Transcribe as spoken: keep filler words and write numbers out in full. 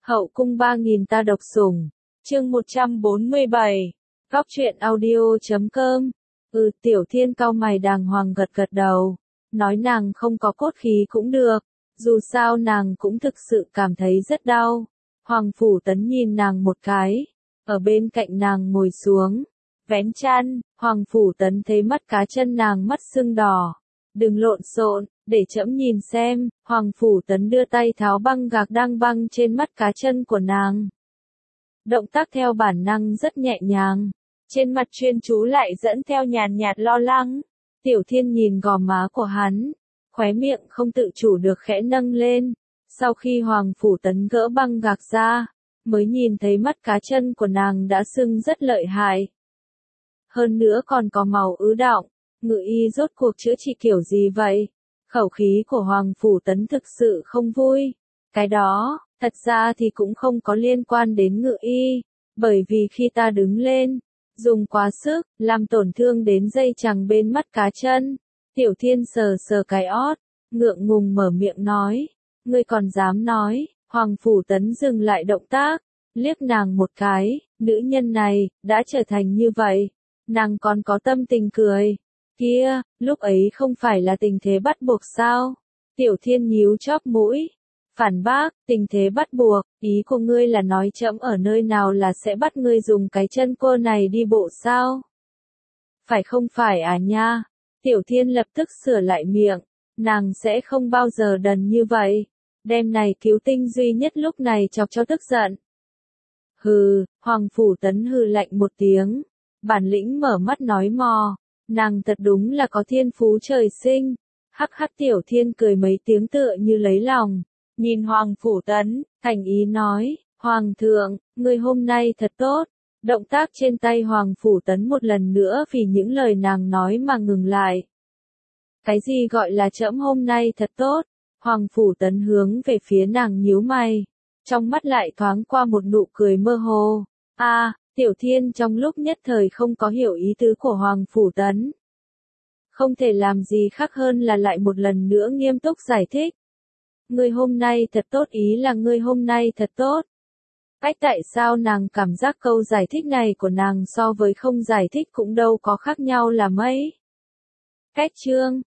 Hậu cung ba nghìn ta độc sủng, chương một trăm bốn mươi bảy, góc truyện audio.com. Ừ, Tiểu Thiên cau mày đàng hoàng gật gật đầu, nói nàng không có cốt khí cũng được, dù sao nàng cũng thực sự cảm thấy rất đau. Hoàng Phủ Tấn nhìn nàng một cái, ở bên cạnh nàng ngồi xuống, vén chăn. Hoàng Phủ Tấn thấy mắt cá chân nàng mắt sưng đỏ, đừng lộn xộn, để trẫm nhìn xem. Hoàng Phủ Tấn đưa tay tháo băng gạc đang băng trên mắt cá chân của nàng. Động tác theo bản năng rất nhẹ nhàng, trên mặt chuyên chú lại dẫn theo nhàn nhạt lo lắng. Tiểu Thiên nhìn gò má của hắn, khóe miệng không tự chủ được khẽ nâng lên. Sau khi Hoàng Phủ Tấn gỡ băng gạc ra, mới nhìn thấy mắt cá chân của nàng đã sưng rất lợi hại. Hơn nữa còn có màu ứ đọng, ngự y rốt cuộc chữa trị kiểu gì vậy? Khẩu khí của Hoàng Phủ Tấn thực sự không vui. Cái đó, thật ra thì cũng không có liên quan đến ngự y, bởi vì khi ta đứng lên, dùng quá sức, làm tổn thương đến dây chằng bên mắt cá chân. Tiểu Thiên sờ sờ cái ót, ngượng ngùng mở miệng nói, ngươi còn dám nói? Hoàng Phủ Tấn dừng lại động tác, liếc nàng một cái, nữ nhân này, đã trở thành như vậy, nàng còn có tâm tình cười. Kia, lúc ấy không phải là tình thế bắt buộc sao? Tiểu Thiên nhíu chóp mũi, phản bác, tình thế bắt buộc, ý của ngươi là nói trẫm ở nơi nào là sẽ bắt ngươi dùng cái chân cô này đi bộ sao? Phải không phải à nha? Tiểu Thiên lập tức sửa lại miệng, nàng sẽ không bao giờ đần như vậy. Đêm này cứu tinh duy nhất lúc này chọc cho tức giận. Hừ, Hoàng Phủ Tấn hừ lạnh một tiếng, bản lĩnh mở mắt nói mò, nàng thật đúng là có thiên phú trời sinh. Hắc hắc. Tiểu Thiên cười mấy tiếng tựa như lấy lòng, nhìn Hoàng Phủ Tấn, thành ý nói, Hoàng thượng, ngươi hôm nay thật tốt. Động tác trên tay Hoàng Phủ Tấn một lần nữa vì những lời nàng nói mà ngừng lại. Cái gì gọi là trẫm hôm nay thật tốt? Hoàng Phủ Tấn hướng về phía nàng nhíu mày, trong mắt lại thoáng qua một nụ cười mơ hồ. A, à, Tiểu Thiên trong lúc nhất thời không có hiểu ý tứ của Hoàng Phủ Tấn. Không thể làm gì khác hơn là lại một lần nữa nghiêm túc giải thích. Ngươi hôm nay thật tốt ý là ngươi hôm nay thật tốt. Cách tại sao nàng cảm giác câu giải thích này của nàng so với không giải thích cũng đâu có khác nhau là mấy. Cách chương